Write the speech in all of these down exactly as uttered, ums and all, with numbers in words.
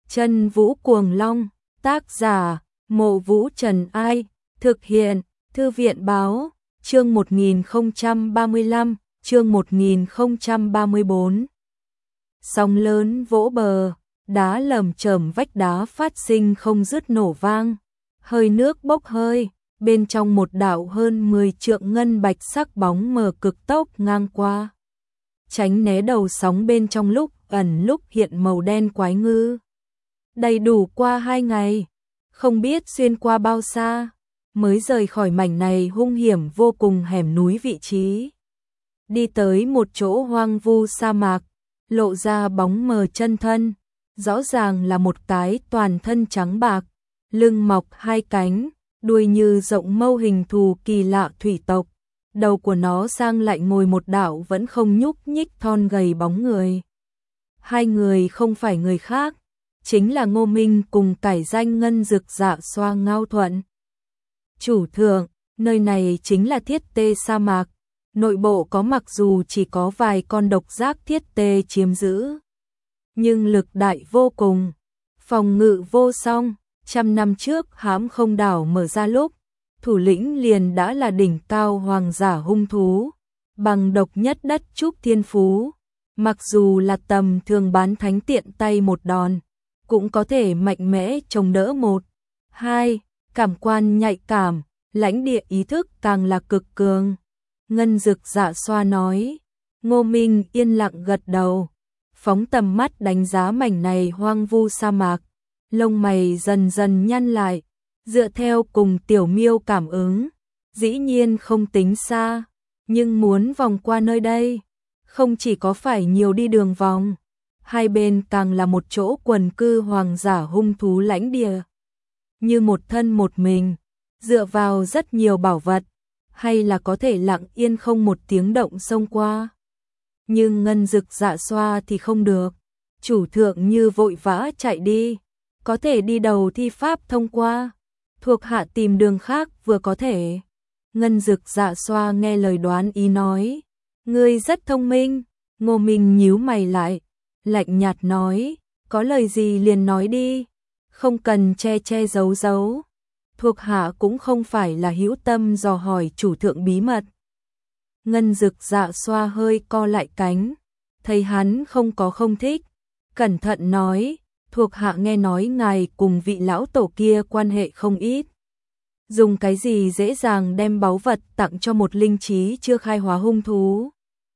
Chân Vũ Cuồng Long, tác giả, Mộ Vũ Trần Ai, thực hiện, Thư viện Báo, chương một nghìn không trăm ba mươi lăm, chương một nghìn không trăm ba mươi bốn. Sóng lớn vỗ bờ, đá lởm chởm vách đá phát sinh không dứt nổ vang, hơi nước bốc hơi, bên trong một đạo hơn mười trượng ngân bạch sắc bóng mờ cực tốc ngang qua. Tránh né đầu sóng bên trong lúc ẩn lúc hiện màu đen quái ngư. Đầy đủ qua hai ngày, không biết xuyên qua bao xa, mới rời khỏi mảnh này hung hiểm vô cùng hẻm núi vị trí. Đi tới một chỗ hoang vu sa mạc, lộ ra bóng mờ chân thân, rõ ràng là một cái toàn thân trắng bạc, lưng mọc hai cánh, đuôi như rộng mâu hình thù kỳ lạ thủy tộc. Đầu của nó sang lại ngồi một đạo vẫn không nhúc nhích thon gầy bóng người. Hai người không phải người khác, chính là Ngô Minh cùng cải danh Ngân Dực Dạ Xoa Ngao Thuận. Chủ thượng, nơi này chính là Thiết Tê sa mạc, nội bộ có mặc dù chỉ có vài con độc giác thiết tê chiếm giữ, nhưng lực đại vô cùng, phòng ngự vô song. Trăm năm trước Hãm Không đảo mở ra lúc, thủ lĩnh liền đã là đỉnh cao hoàng giả hung thú, bằng độc nhất đất trúc thiên phú, mặc dù là tầm thường bán thánh tiện tay một đòn, cũng có thể mạnh mẽ chống đỡ một, hai, cảm quan nhạy cảm, lãnh địa ý thức càng là cực cường. Ngân Dực Dạ Xoa nói. Ngô Minh yên lặng gật đầu, phóng tầm mắt đánh giá mảnh này hoang vu sa mạc, lông mày dần dần nhăn lại, dựa theo cùng Tiểu Miêu cảm ứng, dĩ nhiên không tính xa, nhưng muốn vòng qua nơi đây, không chỉ có phải nhiều đi đường vòng, hai bên càng là một chỗ quần cư hoàng giả hung thú lãnh địa. Như một thân một mình, dựa vào rất nhiều bảo vật, hay là có thể lặng yên không một tiếng động xông qua. Nhưng Ngân Dực Dạ Xoa thì không được, chủ thượng như vội vã chạy đi, có thể đi đầu thi pháp thông qua, thuộc hạ tìm đường khác vừa có thể. Ngân Dực Dạ Xoa nghe lời đoán ý nói, ngươi rất thông minh. Ngô Minh nhíu mày lại, lạnh nhạt nói, có lời gì liền nói đi, không cần che che giấu giấu. Thuộc hạ cũng không phải là hữu tâm dò hỏi chủ thượng bí mật. Ngân Dực Dạ Xoa hơi co lại cánh, thấy hắn không có không thích, cẩn thận nói, thuộc hạ nghe nói ngài cùng vị lão tổ kia quan hệ không ít. Dùng cái gì dễ dàng đem báu vật tặng cho một linh trí chưa khai hóa hung thú.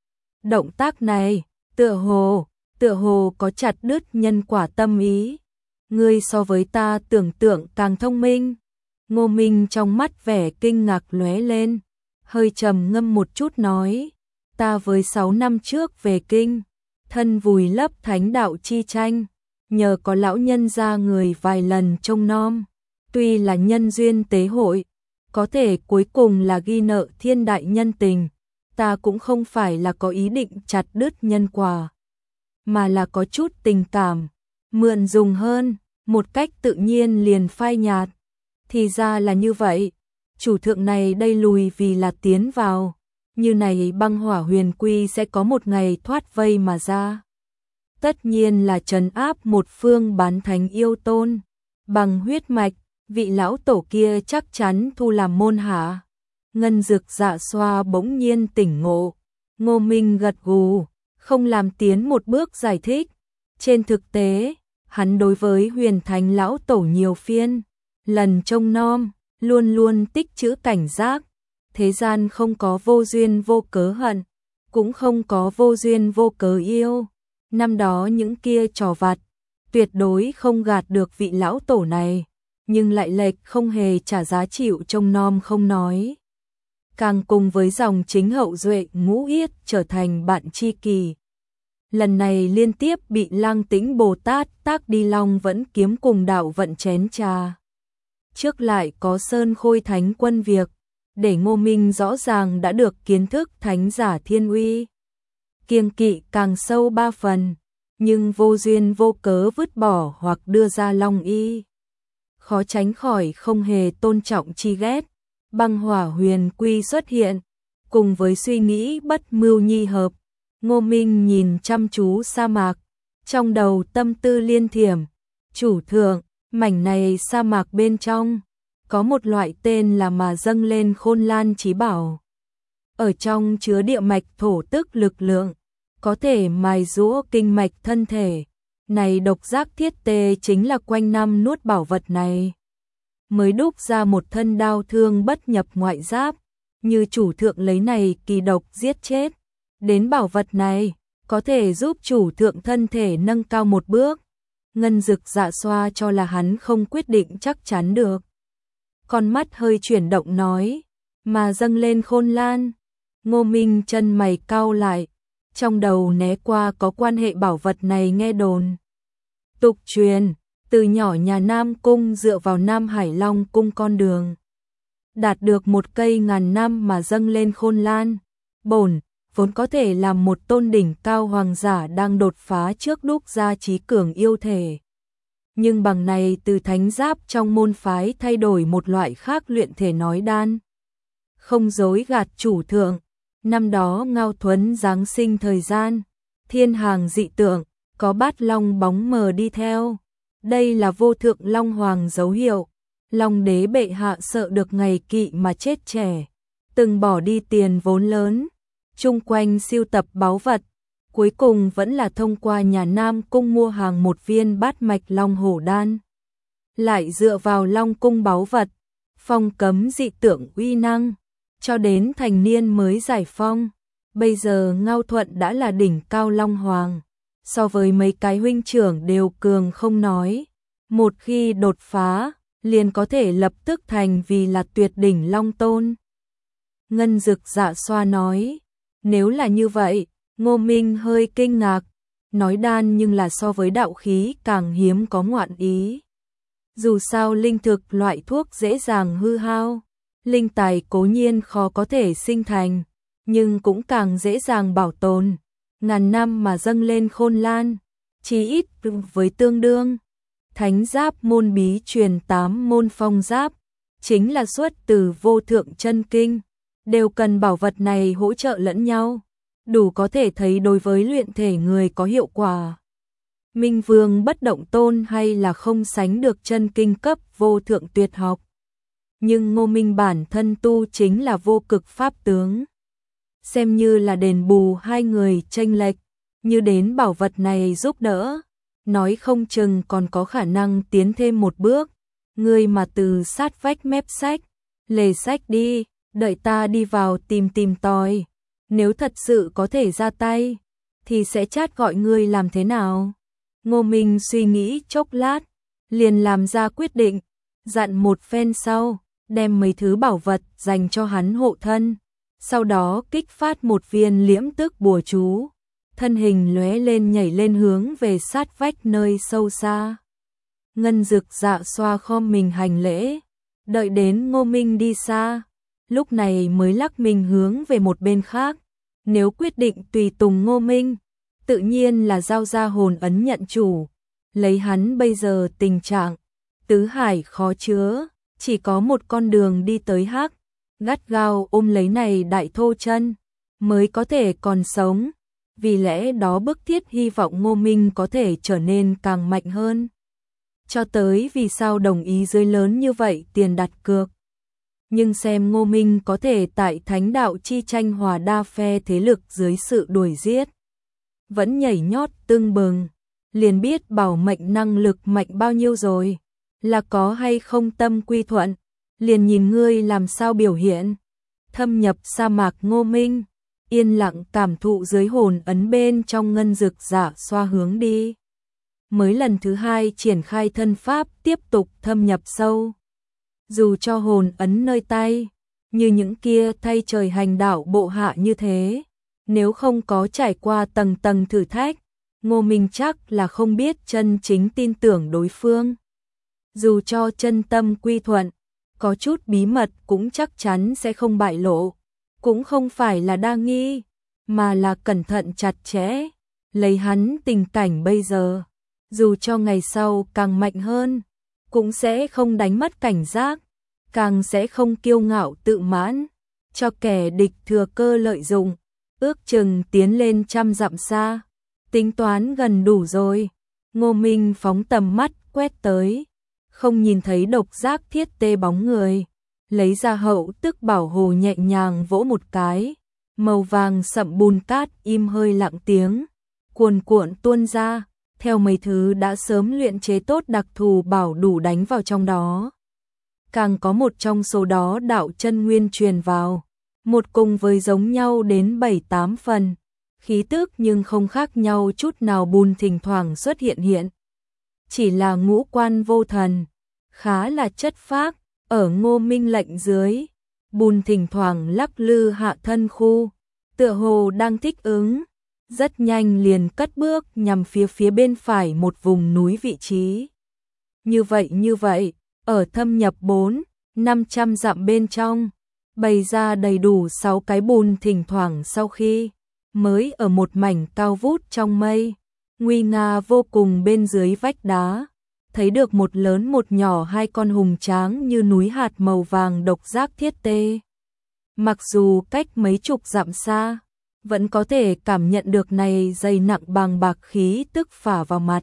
Động tác này, tựa hồ, tựa hồ có chặt đứt nhân quả tâm ý. Ngươi so với ta tưởng tượng càng thông minh. Ngô Minh trong mắt vẻ kinh ngạc lóe lên, hơi trầm ngâm một chút nói, ta với sáu năm trước về kinh, thân vùi lấp thánh đạo chi tranh, nhờ có lão nhân ra người vài lần trông nom, tuy là nhân duyên tế hội, có thể cuối cùng là ghi nợ thiên đại nhân tình, ta cũng không phải là có ý định chặt đứt nhân quả, mà là có chút tình cảm, mượn dùng hơn, một cách tự nhiên liền phai nhạt. Thì ra là như vậy, chủ thượng này đây lùi vì là tiến vào, như này băng hỏa huyền quy sẽ có một ngày thoát vây mà ra. Tất nhiên là trấn áp một phương bán thánh yêu tôn, bằng huyết mạch, vị lão tổ kia chắc chắn thu làm môn hạ. Ngân Dực Dạ Xoa bỗng nhiên tỉnh ngộ, Ngô Minh gật gù, không làm tiến một bước giải thích. Trên thực tế, hắn đối với huyền thánh lão tổ nhiều phiên lần trông nom, luôn luôn tích trữ cảnh giác. Thế gian không có vô duyên vô cớ hận, cũng không có vô duyên vô cớ yêu. Năm đó những kia trò vặt, tuyệt đối không gạt được vị lão tổ này, nhưng lại lệch không hề trả giá chịu trông nom không nói. Càng cùng với dòng chính hậu duệ ngũ yết trở thành bạn tri kỷ. Lần này liên tiếp bị Lăng Tĩnh Bồ Tát tác đi long vẫn kiếm cùng đạo vận chén trà. Trước lại có Sơn Khôi Thánh Quân việc, để Ngô Minh rõ ràng đã được kiến thức thánh giả thiên uy. Kiêng kỵ càng sâu ba phần, nhưng vô duyên vô cớ vứt bỏ hoặc đưa ra long y. Khó tránh khỏi không hề tôn trọng chi ghét. Băng hỏa huyền quy xuất hiện, cùng với suy nghĩ bất mưu nhi hợp. Ngô Minh nhìn chăm chú sa mạc, trong đầu tâm tư liên thiểm, Chủ thượng, mảnh này sa mạc bên trong, có một loại tên là mà dâng lên Khôn Lan Chí Bảo. Ở trong chứa địa mạch thổ tức lực lượng, có thể mài giũa kinh mạch thân thể. Này độc giác thiết tê chính là quanh năm nuốt bảo vật này, mới đúc ra một thân đao thương bất nhập ngoại giáp, như chủ thượng lấy này kỳ độc giết chết. Đến bảo vật này, có thể giúp chủ thượng thân thể nâng cao một bước. Ngân Dực Dạ Xoa cho là hắn không quyết định chắc chắn được. Con mắt hơi chuyển động nói, mà dâng lên Khôn Lan. Ngô Minh chân mày cau lại, trong đầu né qua có quan hệ bảo vật này nghe đồn. Tục truyền, từ nhỏ nhà Nam Cung dựa vào Nam Hải Long Cung con đường, đạt được một cây ngàn năm mà dâng lên Khôn Lan. Bổn vốn có thể làm một tôn đỉnh cao hoàng giả đang đột phá trước đúc ra trí cường yêu thể. Nhưng bằng này từ thánh giáp trong môn phái thay đổi một loại khác luyện thể nói đan. Không dối gạt chủ thượng, năm đó Ngao Thuấn giáng sinh thời gian, thiên hàng dị tượng, có bát long bóng mờ đi theo. Đây là vô thượng long hoàng dấu hiệu. Long đế bệ hạ sợ được ngày kỵ mà chết trẻ, từng bỏ đi tiền vốn lớn, chung quanh siêu tập báu vật, cuối cùng vẫn là thông qua nhà Nam Cung mua hàng một viên bát mạch long hổ đan. Lại dựa vào Long Cung báu vật, phong cấm dị tượng uy năng, cho đến thành niên mới giải phong. Bây giờ Ngao Thuận đã là đỉnh cao long hoàng, so với mấy cái huynh trưởng đều cường không nói. Một khi đột phá, liền có thể lập tức thành vì là tuyệt đỉnh long tôn. Ngân Dực Dạ Xoa nói, nếu là như vậy, Ngô Minh hơi kinh ngạc, nói đan nhưng là so với đạo khí càng hiếm có ngoạn ý. Dù sao linh thực loại thuốc dễ dàng hư hao, linh tài cố nhiên khó có thể sinh thành, nhưng cũng càng dễ dàng bảo tồn. Ngàn năm mà dâng lên Khôn Lan, chỉ ít với tương đương. Thánh giáp môn bí truyền tám môn phong giáp, chính là xuất từ vô thượng chân kinh, đều cần bảo vật này hỗ trợ lẫn nhau, đủ có thể thấy đối với luyện thể người có hiệu quả. Minh Vương Bất Động Tôn hay là không sánh được chân kinh cấp vô thượng tuyệt học. Nhưng Ngô Minh bản thân tu chính là vô cực pháp tướng, xem như là đền bù hai người chênh lệch, như đến bảo vật này giúp đỡ, nói không chừng còn có khả năng tiến thêm một bước. Ngươi mà từ sát vách mép sách, lề sách đi, đợi ta đi vào tìm tìm tòi, nếu thật sự có thể ra tay, thì sẽ chát gọi ngươi làm thế nào. Ngô Minh suy nghĩ chốc lát, liền làm ra quyết định, dặn một phen sau, đem mấy thứ bảo vật dành cho hắn hộ thân, sau đó kích phát một viên liễm tức bùa chú, thân hình lóe lên nhảy lên hướng về sát vách nơi sâu xa. Ngân Dực Dạ Xoa khom mình hành lễ, đợi đến Ngô Minh đi xa, lúc này mới lắc mình hướng về một bên khác. Nếu quyết định tùy tùng Ngô Minh, tự nhiên là giao ra hồn ấn nhận chủ. Lấy hắn bây giờ tình trạng, tứ hải khó chứa, chỉ có một con đường đi tới hắc, gắt gao ôm lấy này đại thô chân, mới có thể còn sống. Vì lẽ đó bức thiết hy vọng Ngô Minh có thể trở nên càng mạnh hơn. Cho tới vì sao đồng ý dưới lớn như vậy tiền đặt cược. Nhưng xem Ngô Minh có thể tại thánh đạo chi tranh hòa đa phe thế lực dưới sự đuổi giết, vẫn nhảy nhót tưng bừng, liền biết bảo mệnh năng lực mạnh bao nhiêu rồi. Là có hay không tâm quy thuận, liền nhìn ngươi làm sao biểu hiện. Thâm nhập sa mạc Ngô Minh, yên lặng cảm thụ dưới hồn ấn bên trong Ngân Dực Dạ Xoa hướng đi. Mới lần thứ hai triển khai thân pháp tiếp tục thâm nhập sâu. Dù cho hồn ấn nơi tay, như những kia thay trời hành đạo bộ hạ như thế, nếu không có trải qua tầng tầng thử thách, Ngô Minh chắc là không biết chân chính tin tưởng đối phương. Dù cho chân tâm quy thuận, có chút bí mật cũng chắc chắn sẽ không bại lộ, cũng không phải là đa nghi, mà là cẩn thận chặt chẽ. Lấy hắn tình cảnh bây giờ, dù cho ngày sau càng mạnh hơn, cũng sẽ không đánh mất cảnh giác, càng sẽ không kiêu ngạo tự mãn, cho kẻ địch thừa cơ lợi dụng. Ước chừng tiến lên trăm dặm xa, tính toán gần đủ rồi. Ngô Minh phóng tầm mắt quét tới, không nhìn thấy độc giác thiết tê bóng người, lấy ra hậu tức bảo hồ nhẹ nhàng vỗ một cái, màu vàng sậm bùn cát im hơi lặng tiếng, cuồn cuộn tuôn ra, theo mấy thứ đã sớm luyện chế tốt đặc thù bảo đủ đánh vào trong đó. Càng có một trong số đó đạo chân nguyên truyền vào, một cùng với giống nhau đến bảy tám phần, khí tức nhưng không khác nhau chút nào, bùn thỉnh thoảng xuất hiện hiện. Chỉ là ngũ quan vô thần, khá là chất phác, ở Ngô Minh lệnh dưới, bùn thỉnh thoảng lắc lư hạ thân khu, tựa hồ đang thích ứng, rất nhanh liền cất bước nhằm phía phía bên phải một vùng núi vị trí. Như vậy như vậy, ở thâm nhập bốn, năm trăm dặm bên trong, bày ra đầy đủ sáu cái bùn thỉnh thoảng sau khi mới ở một mảnh cao vút trong mây, nguy nga vô cùng bên dưới vách đá, thấy được một lớn một nhỏ hai con hùng tráng như núi hạt màu vàng độc giác thiết tê. Mặc dù cách mấy chục dặm xa, vẫn có thể cảm nhận được này dày nặng bàng bạc khí tức phả vào mặt,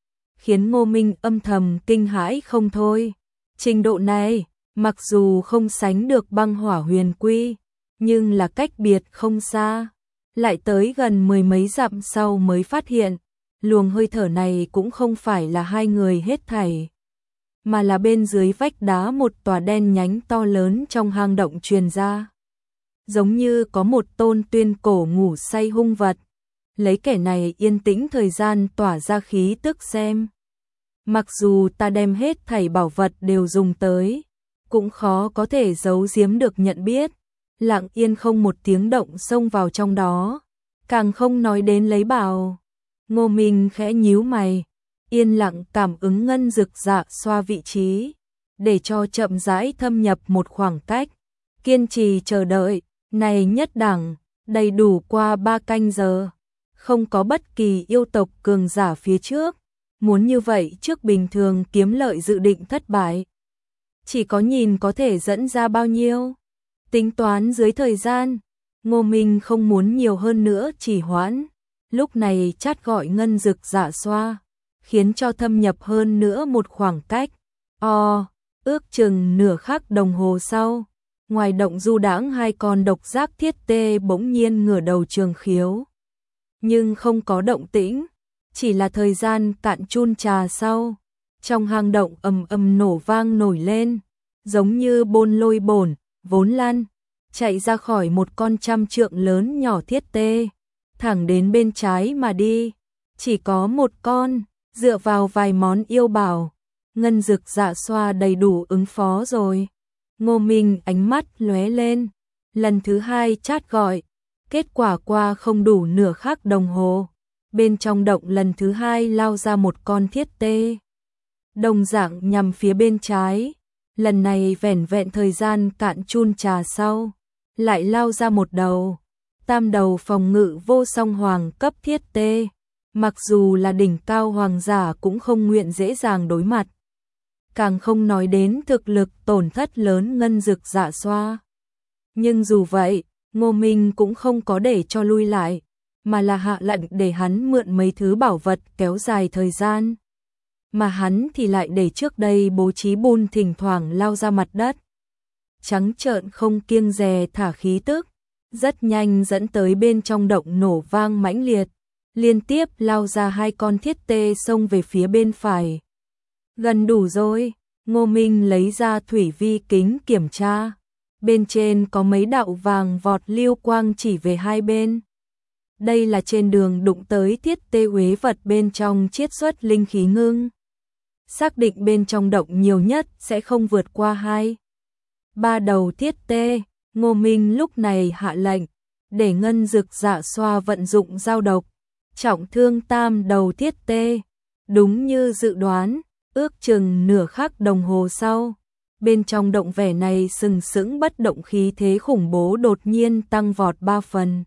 khiến Ngô Minh âm thầm kinh hãi không thôi. Trình độ này, mặc dù không sánh được băng hỏa huyền quy, nhưng là cách biệt không xa, lại tới gần mười mấy dặm sau mới phát hiện, luồng hơi thở này cũng không phải là hai người hết thảy, mà là bên dưới vách đá một tòa đen nhánh to lớn trong hang động truyền ra. Giống như có một tôn tuyên cổ ngủ say hung vật, lấy kẻ này yên tĩnh thời gian tỏa ra khí tức xem. Mặc dù ta đem hết thảy bảo vật đều dùng tới, cũng khó có thể giấu giếm được nhận biết, lặng yên không một tiếng động xông vào trong đó, càng không nói đến lấy bảo. Ngô Minh khẽ nhíu mày, yên lặng cảm ứng ngân dực dạ xoa vị trí, để cho chậm rãi thâm nhập một khoảng cách, kiên trì chờ đợi, này nhất đẳng, đầy đủ qua ba canh giờ, không có bất kỳ yêu tộc cường giả phía trước, muốn như vậy trước bình thường kiếm lợi dự định thất bại. Chỉ có nhìn có thể dẫn ra bao nhiêu, tính toán dưới thời gian, Ngô Minh không muốn nhiều hơn nữa chỉ hoãn. Lúc này chát gọi ngân dực dạ xoa, khiến cho thâm nhập hơn nữa một khoảng cách. O, ước chừng nửa khắc đồng hồ sau, ngoài động du đãng hai con độc giác thiết tê bỗng nhiên ngửa đầu trường khiếu. Nhưng không có động tĩnh, chỉ là thời gian cạn chun trà sau, trong hang động ầm ầm nổ vang nổi lên, giống như bôn lôi bổn, vốn lăn, chạy ra khỏi một con trăm trượng lớn nhỏ thiết tê, thẳng đến bên trái mà đi, chỉ có một con, dựa vào vài món yêu bảo, ngân dực dạ xoa đầy đủ ứng phó rồi. Ngô Minh ánh mắt lóe lên, lần thứ hai chát gọi, kết quả qua không đủ nửa khắc đồng hồ, bên trong động lần thứ hai lao ra một con thiết tê. Đồng dạng nhằm phía bên trái, lần này vẻn vẹn thời gian cạn chun trà sau, lại lao ra một đầu. Tam đầu phòng ngự vô song hoàng cấp thiết tê, mặc dù là đỉnh cao hoàng giả cũng không nguyện dễ dàng đối mặt. Càng không nói đến thực lực tổn thất lớn ngân dực dạ xoa. Nhưng dù vậy, Ngô Minh cũng không có để cho lui lại, mà là hạ lệnh để hắn mượn mấy thứ bảo vật kéo dài thời gian. Mà hắn thì lại để trước đây bố trí bùn thỉnh thoảng lao ra mặt đất. Trắng trợn không kiêng dè thả khí tức. Rất nhanh dẫn tới bên trong động nổ vang mãnh liệt, liên tiếp lao ra hai con thiết tê xông về phía bên phải. Gần đủ rồi, Ngô Minh lấy ra thủy vi kính kiểm tra, bên trên có mấy đạo vàng vọt lưu quang chỉ về hai bên. Đây là trên đường đụng tới thiết tê uế vật bên trong chiết xuất linh khí ngưng. Xác định bên trong động nhiều nhất sẽ không vượt qua hai, ba đầu thiết tê. Ngô Minh lúc này hạ lệnh, để ngân dực dạ xoa vận dụng dao độc, trọng thương tam đầu thiết tê. Đúng như dự đoán, ước chừng nửa khắc đồng hồ sau, bên trong động vẻ này sừng sững bất động khí thế khủng bố đột nhiên tăng vọt ba phần.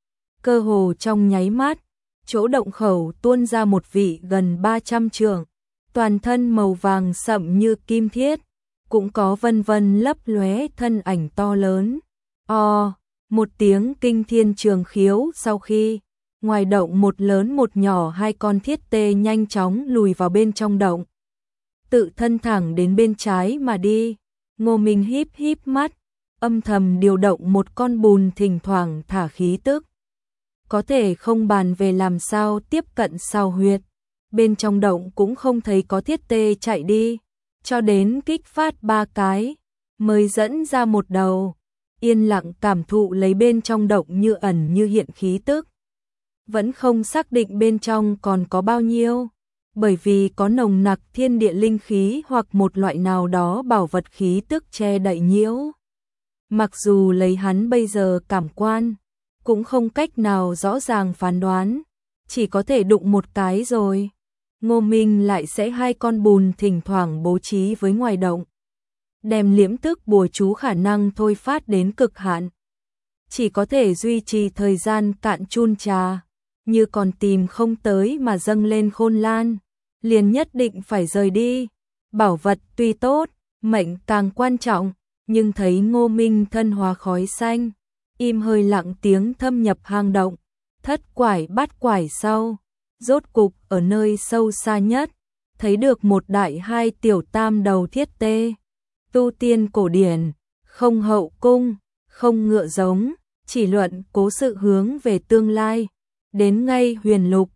Cơ hồ trong nháy mắt, chỗ động khẩu tuôn ra một vị gần ba trăm trượng, toàn thân màu vàng sậm như kim thiết, cũng có vân vân lấp lóe thân ảnh to lớn. O, một tiếng kinh thiên trường khiếu sau khi, ngoài động một lớn một nhỏ hai con thiết tê nhanh chóng lùi vào bên trong động. tự thân thẳng đến bên trái mà đi. Ngô Minh híp híp mắt, âm thầm điều động một con bùn thỉnh thoảng thả khí tức. Có thể không bàn về làm sao tiếp cận sao huyệt. Bên trong động cũng không thấy có thiết tê chạy đi, cho đến kích phát ba cái, mới dẫn ra một đầu, yên lặng cảm thụ lấy bên trong động như ẩn như hiện khí tức. Vẫn không xác định bên trong còn có bao nhiêu, bởi vì có nồng nặc thiên địa linh khí hoặc một loại nào đó bảo vật khí tức che đậy nhiễu. Mặc dù lấy hắn bây giờ cảm quan, cũng không cách nào rõ ràng phán đoán, chỉ có thể đụng một cái rồi. Ngô Minh lại sẽ hai con bùn thỉnh thoảng bố trí với ngoài động, đem liễm tức bùa chú khả năng thôi phát đến cực hạn. Chỉ có thể duy trì thời gian cạn chun trà, như còn tìm không tới mà dâng lên khôn lan, liền nhất định phải rời đi. Bảo vật tuy tốt, mệnh càng quan trọng, nhưng thấy Ngô Minh thân hóa khói xanh, im hơi lặng tiếng thâm nhập hang động, thất quải bát quải sau, rốt cục ở nơi sâu xa nhất, thấy được một đại hai tiểu tam đầu thiết tê. Tu tiên cổ điển, không hậu cung, không ngựa giống, chỉ luận cố sự hướng về tương lai, đến ngay huyền lục,